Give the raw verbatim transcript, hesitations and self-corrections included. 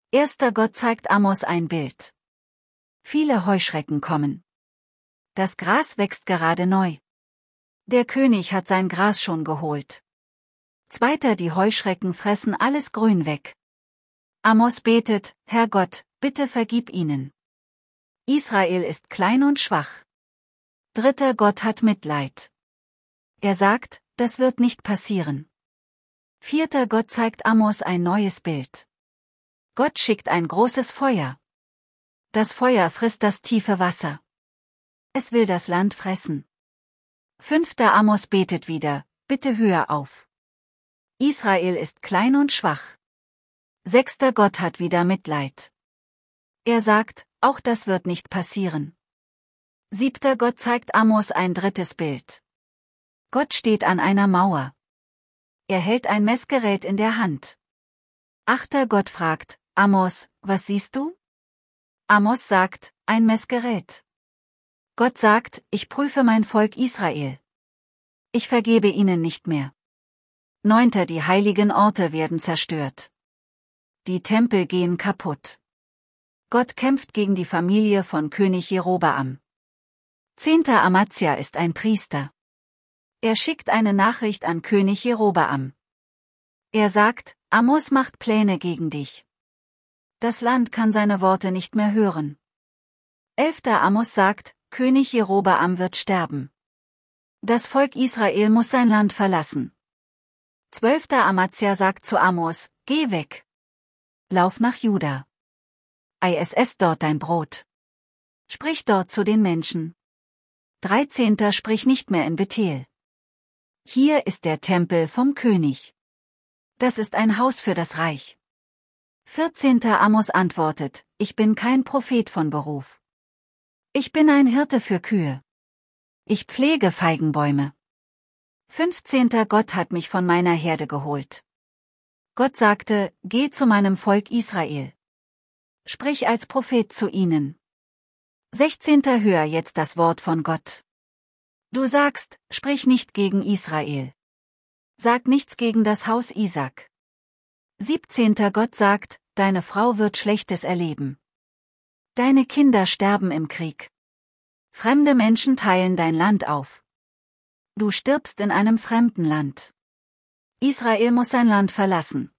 Erster Gott zeigt Amos ein Bild. Viele Heuschrecken kommen. Das Gras wächst gerade neu. Der König hat sein Gras schon geholt. Zweiter, die Heuschrecken fressen alles Grün weg. Amos betet, Herr Gott, bitte vergib ihnen. Israel ist klein und schwach. Dritter, Gott hat Mitleid. Er sagt, das wird nicht passieren. Vierter, Gott zeigt Amos ein neues Bild. Gott schickt ein großes Feuer. Das Feuer frisst das tiefe Wasser. Es will das Land fressen. Fünfter, Amos betet wieder, bitte hör auf. Israel ist klein und schwach. Sechster, Gott hat wieder Mitleid. Er sagt, auch das wird nicht passieren. Siebter, Gott zeigt Amos ein drittes Bild. Gott steht an einer Mauer. Er hält ein Messgerät in der Hand. Achter, Gott fragt, Amos, was siehst du? Amos sagt, ein Messgerät. Gott sagt, ich prüfe mein Volk Israel. Ich vergebe ihnen nicht mehr. Neunter, die heiligen Orte werden zerstört. Die Tempel gehen kaputt. Gott kämpft gegen die Familie von König Jerobeam. Zehnter, Amazia ist ein Priester. Er schickt eine Nachricht an König Jerobeam. Er sagt, Amos macht Pläne gegen dich. Das Land kann seine Worte nicht mehr hören. Elfter, Amos sagt, König Jerobeam wird sterben. Das Volk Israel muss sein Land verlassen. Zwölfter, Amazia sagt zu Amos, geh weg. Lauf nach Juda. Iss ess dort dein Brot. Sprich dort zu den Menschen. Dreizehnter, sprich nicht mehr in Bethel. Hier ist der Tempel vom König. Das ist ein Haus für das Reich. Vierzehnter, Amos antwortet, ich bin kein Prophet von Beruf. Ich bin ein Hirte für Kühe. Ich pflege Feigenbäume. Fünfzehnter, Gott hat mich von meiner Herde geholt. Gott sagte, geh zu meinem Volk Israel. Sprich als Prophet zu ihnen. Sechzehnter, hör jetzt das Wort von Gott. Du sagst, sprich nicht gegen Israel. Sag nichts gegen das Haus Isaak. Siebzehnter, Gott sagt, deine Frau wird Schlechtes erleben. Deine Kinder sterben im Krieg. Fremde Menschen teilen dein Land auf. Du stirbst in einem fremden Land. Israel muss sein Land verlassen.